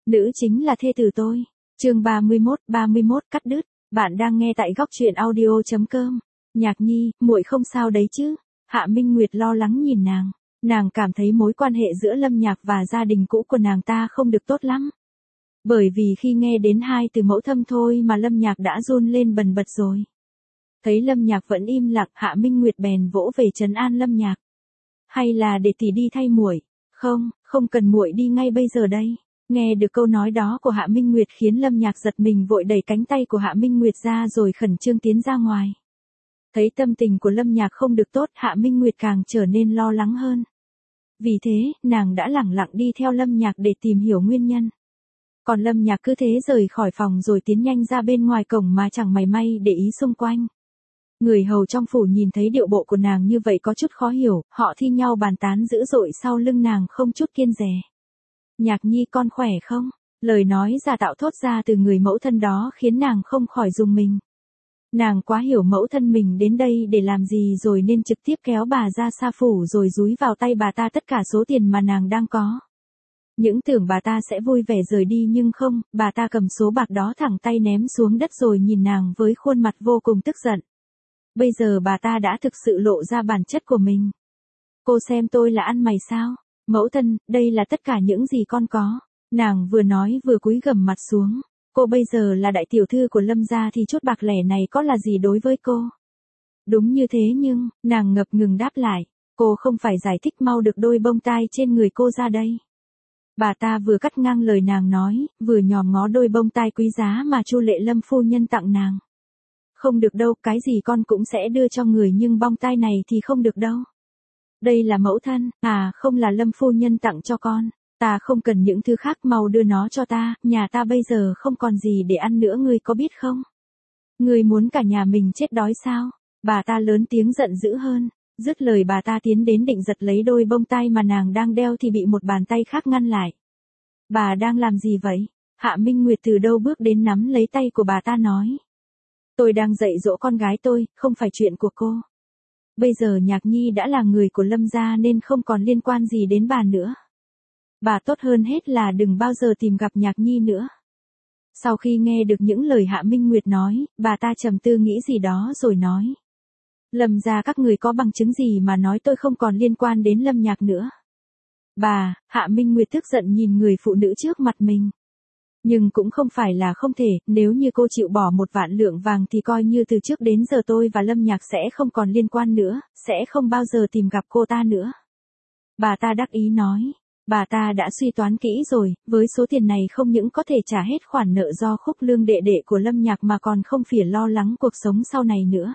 Nữ chính là thê tử tôi. Chương 31 cắt đứt. Bạn đang nghe tại góc truyện audio.com. Nhạc Nhi, muội không sao đấy chứ? Hạ Minh Nguyệt lo lắng nhìn nàng. Nàng cảm thấy mối quan hệ giữa Lâm Nhạc và gia đình cũ của nàng ta không được tốt lắm. Bởi vì khi nghe đến hai từ mẫu thâm thôi mà Lâm Nhạc đã run lên bần bật rồi. Thấy Lâm Nhạc vẫn im lặng, Hạ Minh Nguyệt bèn vỗ về trấn an Lâm Nhạc. Hay là để tỷ đi thay muội? Không cần muội đi ngay bây giờ đây. Nghe được câu nói đó của Hạ Minh Nguyệt khiến Lâm Nhạc giật mình, vội đẩy cánh tay của Hạ Minh Nguyệt ra rồi khẩn trương tiến ra ngoài. Thấy tâm tình của Lâm Nhạc không được tốt, Hạ Minh Nguyệt càng trở nên lo lắng hơn. Vì thế, nàng đã lẳng lặng đi theo Lâm Nhạc để tìm hiểu nguyên nhân. Còn Lâm Nhạc cứ thế rời khỏi phòng rồi tiến nhanh ra bên ngoài cổng mà chẳng mảy may để ý xung quanh. Người hầu trong phủ nhìn thấy điệu bộ của nàng như vậy có chút khó hiểu, họ thi nhau bàn tán dữ dội sau lưng nàng không chút kiêng dè. Nhạc Nhi con khỏe không? Lời nói giả tạo thốt ra từ người mẫu thân đó khiến nàng không khỏi rùng mình. Nàng quá hiểu mẫu thân mình đến đây để làm gì rồi nên trực tiếp kéo bà ra xa phủ rồi dúi vào tay bà ta tất cả số tiền mà nàng đang có. Những tưởng bà ta sẽ vui vẻ rời đi nhưng không, bà ta cầm số bạc đó thẳng tay ném xuống đất rồi nhìn nàng với khuôn mặt vô cùng tức giận. Bây giờ bà ta đã thực sự lộ ra bản chất của mình. Cô xem tôi là ăn mày sao? Mẫu thân, đây là tất cả những gì con có. Nàng vừa nói vừa cúi gằm mặt xuống. Cô bây giờ là đại tiểu thư của Lâm gia thì chút bạc lẻ này có là gì đối với cô? Đúng như thế nhưng, nàng ngập ngừng đáp lại. Cô không phải giải thích mau được đôi bông tai trên người cô ra đây. Bà ta vừa cắt ngang lời nàng nói, vừa nhòm ngó đôi bông tai quý giá mà Chu Lệ Lâm phu nhân tặng nàng. Không được đâu, cái gì con cũng sẽ đưa cho người nhưng bông tai này thì không được đâu. Đây là mẫu thân, không là Lâm phu nhân tặng cho con. Ta không cần những thứ khác, mau đưa nó cho ta, nhà ta bây giờ không còn gì để ăn nữa, ngươi có biết không? Ngươi muốn cả nhà mình chết đói sao? Bà ta lớn tiếng giận dữ hơn. Dứt lời bà ta tiến đến định giật lấy đôi bông tai mà nàng đang đeo thì bị một bàn tay khác ngăn lại. Bà đang làm gì vậy? Hạ Minh Nguyệt từ đâu bước đến nắm lấy tay của bà ta nói. Tôi đang dạy dỗ con gái tôi, không phải chuyện của cô. Bây giờ Nhạc Nhi đã là người của Lâm gia nên không còn liên quan gì đến bà nữa. Bà tốt hơn hết là đừng bao giờ tìm gặp Nhạc Nhi nữa. Sau khi nghe được những lời Hạ Minh Nguyệt nói, bà ta trầm tư nghĩ gì đó rồi nói. Lâm gia các người có bằng chứng gì mà nói tôi không còn liên quan đến Lâm Nhạc nữa? Bà, Hạ Minh Nguyệt tức giận nhìn người phụ nữ trước mặt mình. Nhưng cũng không phải là không thể, nếu như cô chịu bỏ 1 vạn lượng vàng thì coi như từ trước đến giờ tôi và Lâm Nhạc sẽ không còn liên quan nữa, sẽ không bao giờ tìm gặp cô ta nữa. Bà ta đắc ý nói. Bà ta đã suy toán kỹ rồi, với số tiền này không những có thể trả hết khoản nợ do Khúc Lương đệ đệ của Lâm Nhạc mà còn không phải lo lắng cuộc sống sau này nữa.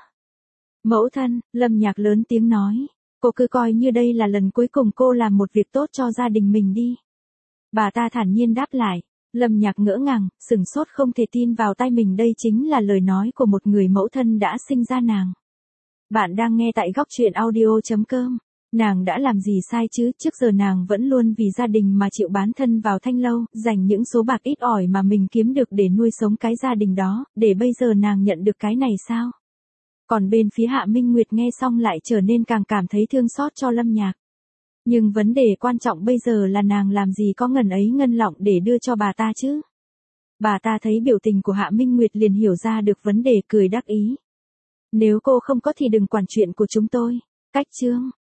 Mẫu thân, Lâm Nhạc lớn tiếng nói, cô cứ coi như đây là lần cuối cùng cô làm một việc tốt cho gia đình mình đi. Bà ta thản nhiên đáp lại. Lâm Nhạc ngỡ ngàng, sửng sốt không thể tin vào tai mình, đây chính là lời nói của một người mẫu thân đã sinh ra nàng. Bạn đang nghe tại góc truyện audio.com. Nàng đã làm gì sai chứ, trước giờ nàng vẫn luôn vì gia đình mà chịu bán thân vào thanh lâu, dành những số bạc ít ỏi mà mình kiếm được để nuôi sống cái gia đình đó, để bây giờ nàng nhận được cái này sao? Còn bên phía Hạ Minh Nguyệt nghe xong lại trở nên càng cảm thấy thương xót cho Lâm Nhạc. Nhưng vấn đề quan trọng bây giờ là nàng làm gì có ngần ấy ngân lọng để đưa cho bà ta chứ? Bà ta thấy biểu tình của Hạ Minh Nguyệt liền hiểu ra được vấn đề, cười đắc ý. Nếu cô không có thì đừng quản chuyện của chúng tôi. Cách chương.